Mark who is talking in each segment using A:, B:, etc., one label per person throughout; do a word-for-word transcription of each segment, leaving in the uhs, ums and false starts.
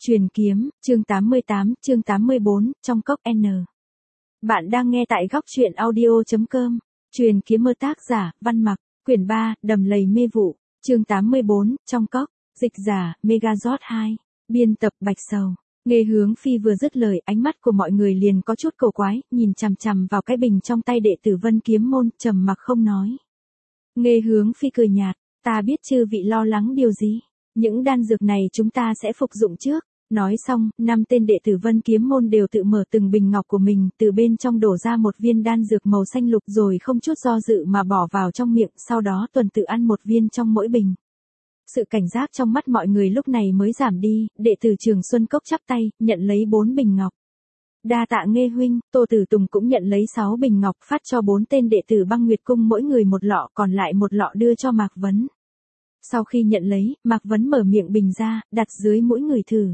A: Truyền kiếm, chương tám mươi tám, chương tám mươi bốn, trong cốc N. Bạn đang nghe tại góc truyện audio.com. Truyền kiếm mơ tác giả, Văn Mặc, quyển ba, Đầm lầy mê vụ, chương tám mươi bốn, trong cốc, dịch giả, Megazord hai, biên tập Bạch Sầu. Nghe Hướng Phi vừa dứt lời, ánh mắt của mọi người liền có chút cổ quái, nhìn chằm chằm vào cái bình trong tay đệ tử Vân Kiếm môn, trầm mặc không nói. Nghe Hướng Phi cười nhạt, ta biết chư vị lo lắng điều gì. Những đan dược này chúng ta sẽ phục dụng trước. Nói xong, năm tên đệ tử Vân Kiếm môn đều tự mở từng bình ngọc của mình, từ bên trong đổ ra một viên đan dược màu xanh lục rồi không chút do dự mà bỏ vào trong miệng, sau đó tuần tự ăn một viên trong mỗi bình. Sự cảnh giác trong mắt mọi người lúc này mới giảm đi, đệ tử Trường Xuân Cốc chắp tay, nhận lấy bốn bình ngọc. Đa tạ Nghê huynh, Tô Tử Tùng cũng nhận lấy sáu bình ngọc phát cho bốn tên đệ tử Băng Nguyệt Cung mỗi người một lọ, còn lại một lọ đưa cho Mạc Vấn. Sau khi nhận lấy, Mạc Vấn mở miệng bình ra, đặt dưới mũi người thử.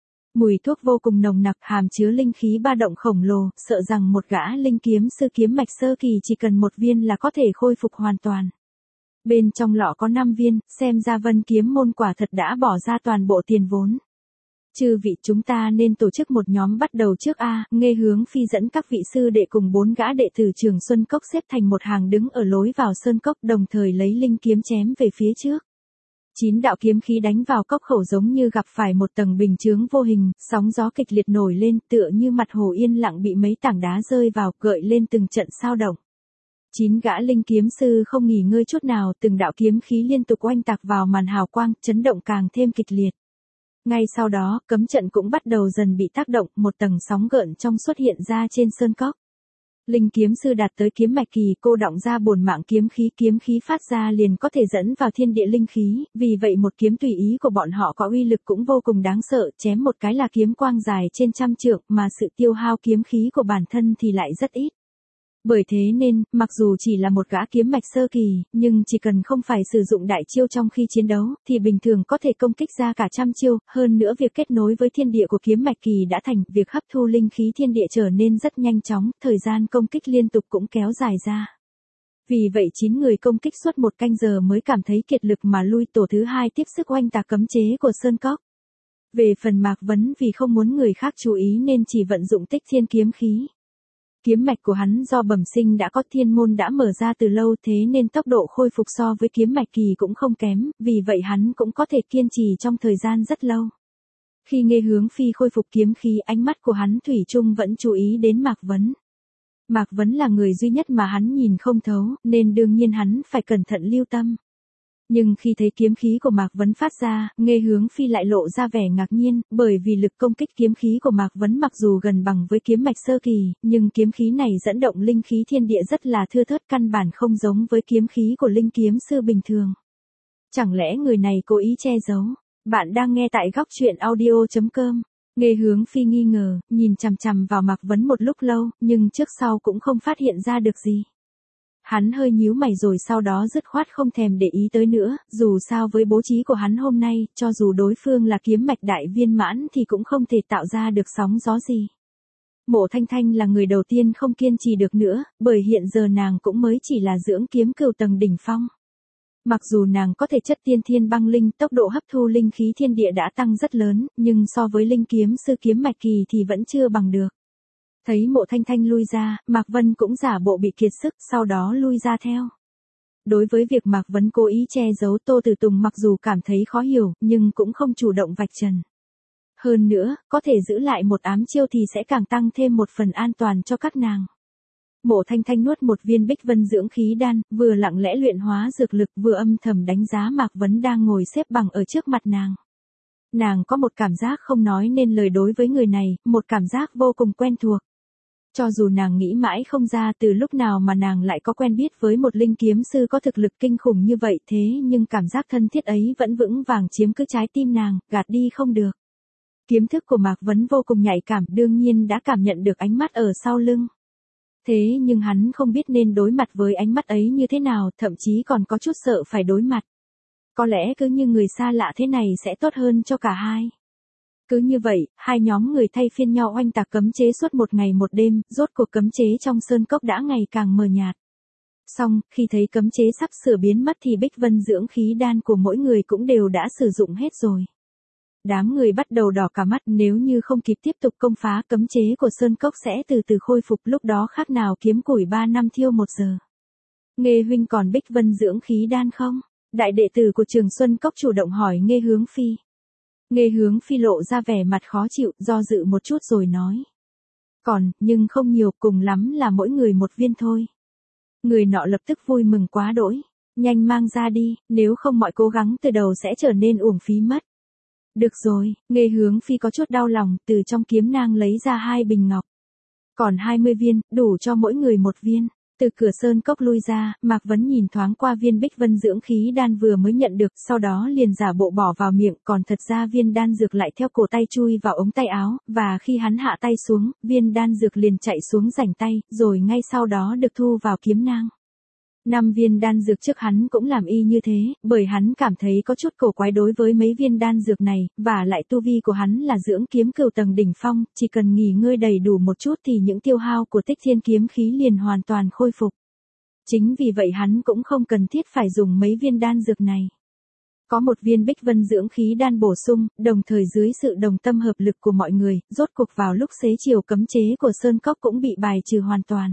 A: Mùi thuốc vô cùng nồng nặc, hàm chứa linh khí ba động khổng lồ, sợ rằng một gã linh kiếm sư kiếm mạch sơ kỳ chỉ cần một viên là có thể khôi phục hoàn toàn. Bên trong lọ có năm viên, xem ra Vân Kiếm môn quả thật đã bỏ ra toàn bộ tiền vốn. Chư vị, chúng ta nên tổ chức một nhóm bắt đầu trước a. Nghe Hướng Phi dẫn các vị sư đệ cùng bốn gã đệ tử Trường Xuân Cốc xếp thành một hàng đứng ở lối vào sơn cốc, đồng thời lấy linh kiếm chém về phía trước. Chín đạo kiếm khí đánh vào cốc khẩu giống như gặp phải một tầng bình chướng vô hình, sóng gió kịch liệt nổi lên, tựa như mặt hồ yên lặng bị mấy tảng đá rơi vào, gợi lên từng trận sao động. Chín gã linh kiếm sư không nghỉ ngơi chút nào, từng đạo kiếm khí liên tục oanh tạc vào màn hào quang, chấn động càng thêm kịch liệt. Ngay sau đó, cấm trận cũng bắt đầu dần bị tác động, một tầng sóng gợn trong xuất hiện ra trên sơn cốc. Linh kiếm sư đạt tới kiếm mạch kỳ, cô đọng ra bổn mạng kiếm khí, kiếm khí phát ra liền có thể dẫn vào thiên địa linh khí, vì vậy một kiếm tùy ý của bọn họ có uy lực cũng vô cùng đáng sợ, chém một cái là kiếm quang dài trên trăm trượng, mà sự tiêu hao kiếm khí của bản thân thì lại rất ít. Bởi thế nên, mặc dù chỉ là một gã kiếm mạch sơ kỳ, nhưng chỉ cần không phải sử dụng đại chiêu trong khi chiến đấu, thì bình thường có thể công kích ra cả trăm chiêu, hơn nữa việc kết nối với thiên địa của kiếm mạch kỳ đã thành, việc hấp thu linh khí thiên địa trở nên rất nhanh chóng, thời gian công kích liên tục cũng kéo dài ra. Vì vậy chín người công kích suốt một canh giờ mới cảm thấy kiệt lực mà lui, tổ thứ hai tiếp sức oanh tạc cấm chế của sơn cốc. Về phần Mạc Vấn, vì không muốn người khác chú ý nên chỉ vận dụng tích thiên kiếm khí. Kiếm mạch của hắn do bẩm sinh đã có, thiên môn đã mở ra từ lâu, thế nên tốc độ khôi phục so với kiếm mạch kỳ cũng không kém, vì vậy hắn cũng có thể kiên trì trong thời gian rất lâu. Khi Nghe Hướng Phi khôi phục kiếm khí, ánh mắt của hắn thủy chung vẫn chú ý đến Mạc Vấn. Mạc Vấn là người duy nhất mà hắn nhìn không thấu, nên đương nhiên hắn phải cẩn thận lưu tâm. Nhưng khi thấy kiếm khí của Mạc Vấn phát ra, Nghe Hướng Phi lại lộ ra vẻ ngạc nhiên, bởi vì lực công kích kiếm khí của Mạc Vấn mặc dù gần bằng với kiếm mạch sơ kỳ, nhưng kiếm khí này dẫn động linh khí thiên địa rất là thưa thớt, căn bản không giống với kiếm khí của linh kiếm sư bình thường. Chẳng lẽ người này cố ý che giấu? Bạn đang nghe tại góc truyện audio.com. Nghe Hướng Phi nghi ngờ, nhìn chằm chằm vào Mạc Vấn một lúc lâu, nhưng trước sau cũng không phát hiện ra được gì. Hắn hơi nhíu mày rồi sau đó dứt khoát không thèm để ý tới nữa, dù sao với bố trí của hắn hôm nay, cho dù đối phương là kiếm mạch đại viên mãn thì cũng không thể tạo ra được sóng gió gì. Mộ Thanh Thanh là người đầu tiên không kiên trì được nữa, bởi hiện giờ nàng cũng mới chỉ là dưỡng kiếm cửu tầng đỉnh phong. Mặc dù nàng có thể chất tiên thiên băng linh, tốc độ hấp thu linh khí thiên địa đã tăng rất lớn, nhưng so với linh kiếm sư kiếm mạch kỳ thì vẫn chưa bằng được. Thấy Mộ Thanh Thanh lui ra, Mạc Vân cũng giả bộ bị kiệt sức, sau đó lui ra theo. Đối với việc Mạc Vân cố ý che giấu, Tô Tử Tùng mặc dù cảm thấy khó hiểu, nhưng cũng không chủ động vạch trần. Hơn nữa, có thể giữ lại một ám chiêu thì sẽ càng tăng thêm một phần an toàn cho các nàng. Mộ Thanh Thanh nuốt một viên Bích Vân dưỡng khí đan, vừa lặng lẽ luyện hóa dược lực, vừa âm thầm đánh giá Mạc Vân đang ngồi xếp bằng ở trước mặt nàng. Nàng có một cảm giác không nói nên lời đối với người này, một cảm giác vô cùng quen thuộc. Cho dù nàng nghĩ mãi không ra từ lúc nào mà nàng lại có quen biết với một linh kiếm sư có thực lực kinh khủng như vậy, thế nhưng cảm giác thân thiết ấy vẫn vững vàng chiếm cứ trái tim nàng, gạt đi không được. Kiếm thức của Mạc Vấn vô cùng nhạy cảm, đương nhiên đã cảm nhận được ánh mắt ở sau lưng. Thế nhưng hắn không biết nên đối mặt với ánh mắt ấy như thế nào, thậm chí còn có chút sợ phải đối mặt. Có lẽ cứ như người xa lạ thế này sẽ tốt hơn cho cả hai. Cứ như vậy, hai nhóm người thay phiên nhau oanh tạc cấm chế suốt một ngày một đêm, rốt cuộc cấm chế trong sơn cốc đã ngày càng mờ nhạt. Xong, khi thấy cấm chế sắp sửa biến mất thì Bích Vân dưỡng khí đan của mỗi người cũng đều đã sử dụng hết rồi. đám người bắt đầu đỏ cả mắt, nếu như không kịp tiếp tục công phá cấm chế của Sơn Cốc sẽ từ từ khôi phục, lúc đó khác nào kiếm củi ba năm thiêu một giờ. Nghê huynh còn Bích Vân dưỡng khí đan không? Đại đệ tử của Trường Xuân Cốc chủ động hỏi Nghê Hướng Phi. Nghê Hướng Phi lộ ra vẻ mặt khó chịu, do dự một chút rồi nói. Còn, nhưng không nhiều, cùng lắm là mỗi người một viên thôi. Người nọ lập tức vui mừng quá đỗi. Nhanh mang ra đi, nếu không mọi cố gắng từ đầu sẽ trở nên uổng phí mất. Được rồi, Nghê Hướng Phi có chút đau lòng, từ trong kiếm nang lấy ra hai bình ngọc. Còn hai mươi viên, đủ cho mỗi người một viên. Từ cửa Sơn Cốc lui ra, Mạc Vấn nhìn thoáng qua viên Bích Vân dưỡng khí đan vừa mới nhận được, sau đó liền giả bộ bỏ vào miệng, còn thật ra viên đan dược lại theo cổ tay chui vào ống tay áo, và khi hắn hạ tay xuống, viên đan dược liền chạy xuống rảnh tay, rồi ngay sau đó được thu vào kiếm nang. Năm viên đan dược trước hắn cũng làm y như thế, bởi hắn cảm thấy có chút cổ quái đối với mấy viên đan dược này, và lại tu vi của hắn là dưỡng kiếm cửu tầng đỉnh phong, chỉ cần nghỉ ngơi đầy đủ một chút thì những tiêu hao của Tích Thiên kiếm khí liền hoàn toàn khôi phục. Chính vì vậy hắn cũng không cần thiết phải dùng mấy viên đan dược này. Có một viên Bích Vân dưỡng khí đan bổ sung, đồng thời dưới sự đồng tâm hợp lực của mọi người, rốt cuộc vào lúc xế chiều cấm chế của Sơn Cốc cũng bị bài trừ hoàn toàn.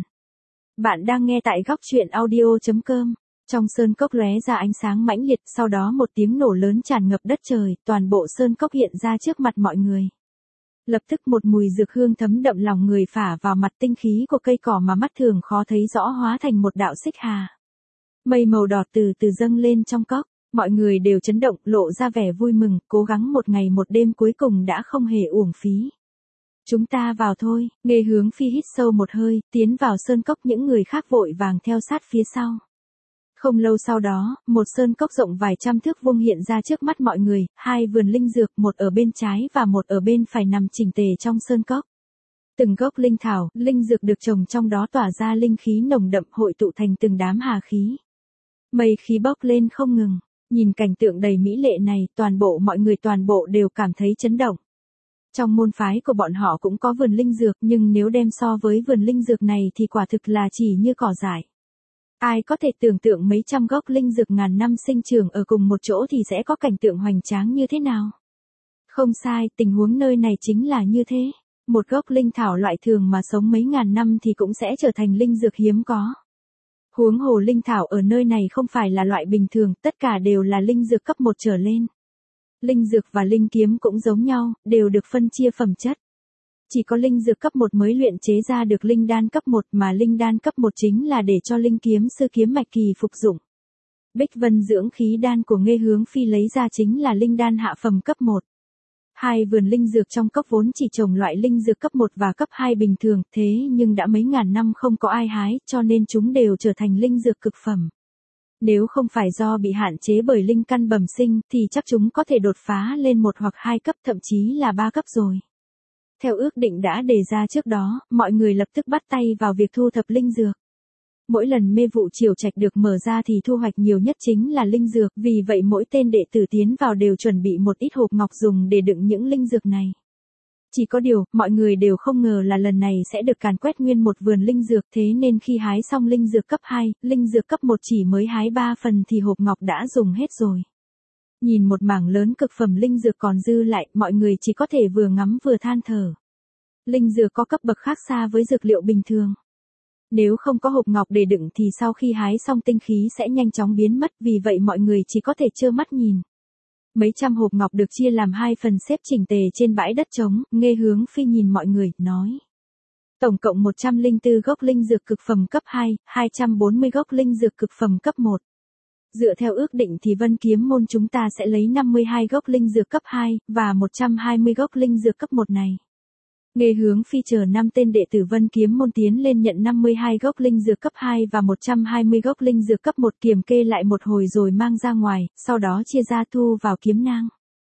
A: Bạn đang nghe tại góc truyện audio chấm com. Trong Sơn Cốc lóe ra ánh sáng mãnh liệt, sau đó một tiếng nổ lớn tràn ngập đất trời, toàn bộ Sơn Cốc hiện ra trước mặt mọi người. Lập tức một mùi dược hương thấm đậm lòng người phả vào mặt, tinh khí của cây cỏ mà mắt thường khó thấy rõ hóa thành một đạo xích hà. Mây màu đỏ từ từ dâng lên trong cốc, mọi người đều chấn động, lộ ra vẻ vui mừng, cố gắng một ngày một đêm cuối cùng đã không hề uổng phí. Chúng ta vào thôi, Nghê Hướng Phi hít sâu một hơi, tiến vào Sơn Cốc, những người khác vội vàng theo sát phía sau. Không lâu sau đó, một Sơn Cốc rộng vài trăm thước vuông hiện ra trước mắt mọi người, hai vườn linh dược, một ở bên trái và một ở bên phải nằm chỉnh tề trong Sơn Cốc. Từng gốc linh thảo, linh dược được trồng trong đó tỏa ra linh khí nồng đậm, hội tụ thành từng đám hà khí. Mây khí bốc lên không ngừng, nhìn cảnh tượng đầy mỹ lệ này, toàn bộ mọi người toàn bộ đều cảm thấy chấn động. Trong môn phái của bọn họ cũng có vườn linh dược, nhưng nếu đem so với vườn linh dược này thì quả thực là chỉ như cỏ dại. Ai có thể tưởng tượng mấy trăm gốc linh dược ngàn năm sinh trưởng ở cùng một chỗ thì sẽ có cảnh tượng hoành tráng như thế nào? Không sai, tình huống nơi này chính là như thế. Một gốc linh thảo loại thường mà sống mấy ngàn năm thì cũng sẽ trở thành linh dược hiếm có. Huống hồ linh thảo ở nơi này không phải là loại bình thường, tất cả đều là linh dược cấp một trở lên. Linh dược và linh kiếm cũng giống nhau, đều được phân chia phẩm chất. Chỉ có linh dược cấp một mới luyện chế ra được linh đan cấp một, mà linh đan cấp một chính là để cho linh kiếm sư kiếm mạch kỳ phục dụng. Bích Vân dưỡng khí đan của Nghê Hướng Phi lấy ra chính là linh đan hạ phẩm cấp một. Hai vườn linh dược trong cốc vốn chỉ trồng loại linh dược cấp một và cấp hai bình thường, thế nhưng đã mấy ngàn năm không có ai hái, cho nên chúng đều trở thành linh dược cực phẩm. Nếu không phải do bị hạn chế bởi linh căn bẩm sinh, thì chắc chúng có thể đột phá lên một hoặc hai cấp, thậm chí là ba cấp rồi. Theo ước định đã đề ra trước đó, mọi người lập tức bắt tay vào việc thu thập linh dược. Mỗi lần mê vụ triều trạch được mở ra thì thu hoạch nhiều nhất chính là linh dược, vì vậy mỗi tên đệ tử tiến vào đều chuẩn bị một ít hộp ngọc dùng để đựng những linh dược này. Chỉ có điều, mọi người đều không ngờ là lần này sẽ được càn quét nguyên một vườn linh dược, thế nên khi hái xong linh dược cấp hai, linh dược cấp một chỉ mới hái ba phần thì hộp ngọc đã dùng hết rồi. Nhìn một mảng lớn cực phẩm linh dược còn dư lại, mọi người chỉ có thể vừa ngắm vừa than thở. Linh dược có cấp bậc khác xa với dược liệu bình thường. Nếu không có hộp ngọc để đựng thì sau khi hái xong tinh khí sẽ nhanh chóng biến mất, vì vậy mọi người chỉ có thể trơ mắt nhìn. Mấy trăm hộp ngọc được chia làm hai phần xếp chỉnh tề trên bãi đất trống, Nghê Hướng Phi nhìn mọi người, nói. Tổng cộng một trăm lẻ bốn gốc linh dược cực phẩm cấp hai, hai trăm bốn mươi gốc linh dược cực phẩm cấp một. Dựa theo ước định thì Vân Kiếm môn chúng ta sẽ lấy năm mươi hai gốc linh dược cấp hai, và một trăm hai mươi gốc linh dược cấp một này. Nghê Hướng Phi chờ năm tên đệ tử Vân Kiếm môn tiến lên nhận năm mươi hai gốc linh dược cấp hai và một trăm hai mươi gốc linh dược cấp một, kiểm kê lại một hồi rồi mang ra ngoài, sau đó chia ra thu vào kiếm nang.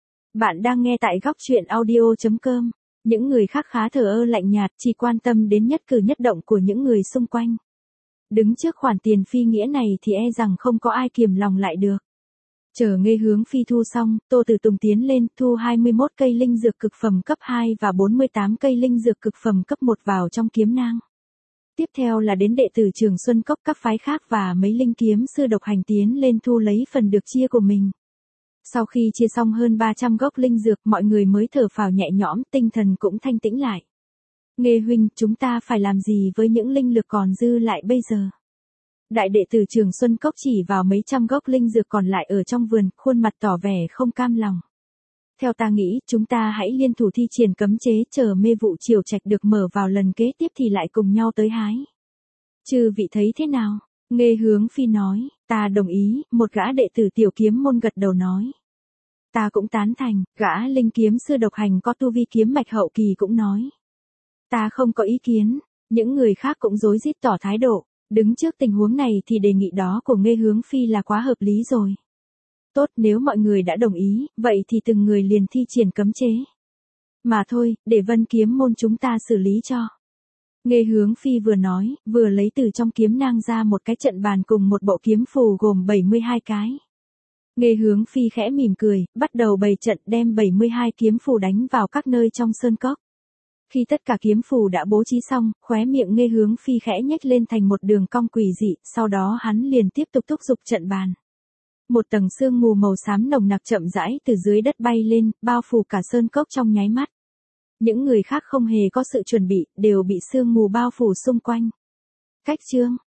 A: Bạn đang nghe tại góc truyện audio chấm com. Những người khác khá thờ ơ lạnh nhạt, chỉ quan tâm đến nhất cử nhất động của những người xung quanh. Đứng trước khoản tiền phi nghĩa này thì e rằng không có ai kiềm lòng lại được. Chờ Nghê Hướng Phi thu xong, Tô Tử Tùng tiến lên, thu hai mươi mốt cây linh dược cực phẩm cấp hai và bốn mươi tám cây linh dược cực phẩm cấp một vào trong kiếm nang. Tiếp theo là đến đệ tử Trường Xuân Cốc các phái khác và mấy linh kiếm sư độc hành tiến lên thu lấy phần được chia của mình. Sau khi chia xong hơn ba trăm gốc linh dược, mọi người mới thở phào nhẹ nhõm, tinh thần cũng thanh tĩnh lại. Nghê huynh, chúng ta phải làm gì với những linh lực còn dư lại bây giờ? Đại đệ tử Trường Xuân Cốc chỉ vào mấy trăm gốc linh dược còn lại ở trong vườn, khuôn mặt tỏ vẻ không cam lòng. Theo ta nghĩ, chúng ta hãy liên thủ thi triển cấm chế, chờ mê vụ triều trạch được mở vào lần kế tiếp thì lại cùng nhau tới hái. Chư vị thấy thế nào? Nghê Hướng Phi nói, ta đồng ý. Một gã đệ tử Tiểu Kiếm môn gật đầu nói. Ta cũng tán thành. Gã linh kiếm sư độc hành có tu vi kiếm mạch hậu kỳ cũng nói. Ta không có ý kiến. Những người khác cũng rối rít tỏ thái độ. Đứng trước tình huống này thì đề nghị đó của Nghê Hướng Phi là quá hợp lý rồi. Tốt, nếu mọi người đã đồng ý, vậy thì từng người liền thi triển cấm chế. Mà thôi, để Vân Kiếm môn chúng ta xử lý cho. Nghê Hướng Phi vừa nói, vừa lấy từ trong kiếm nang ra một cái trận bàn cùng một bộ kiếm phù gồm bảy mươi hai cái. Nghê Hướng Phi khẽ mỉm cười, bắt đầu bày trận đem bảy mươi hai kiếm phù đánh vào các nơi trong sơn cốc. Khi tất cả kiếm phù đã bố trí xong, khóe miệng Nghê Hướng Phi khẽ nhếch lên thành một đường cong quỷ dị, sau đó hắn liền tiếp tục thúc giục trận bàn. Một tầng sương mù màu xám nồng nặc chậm rãi từ dưới đất bay lên, bao phủ cả sơn cốc trong nháy mắt. Những người khác không hề có sự chuẩn bị, đều bị sương mù bao phủ xung quanh. Cách chương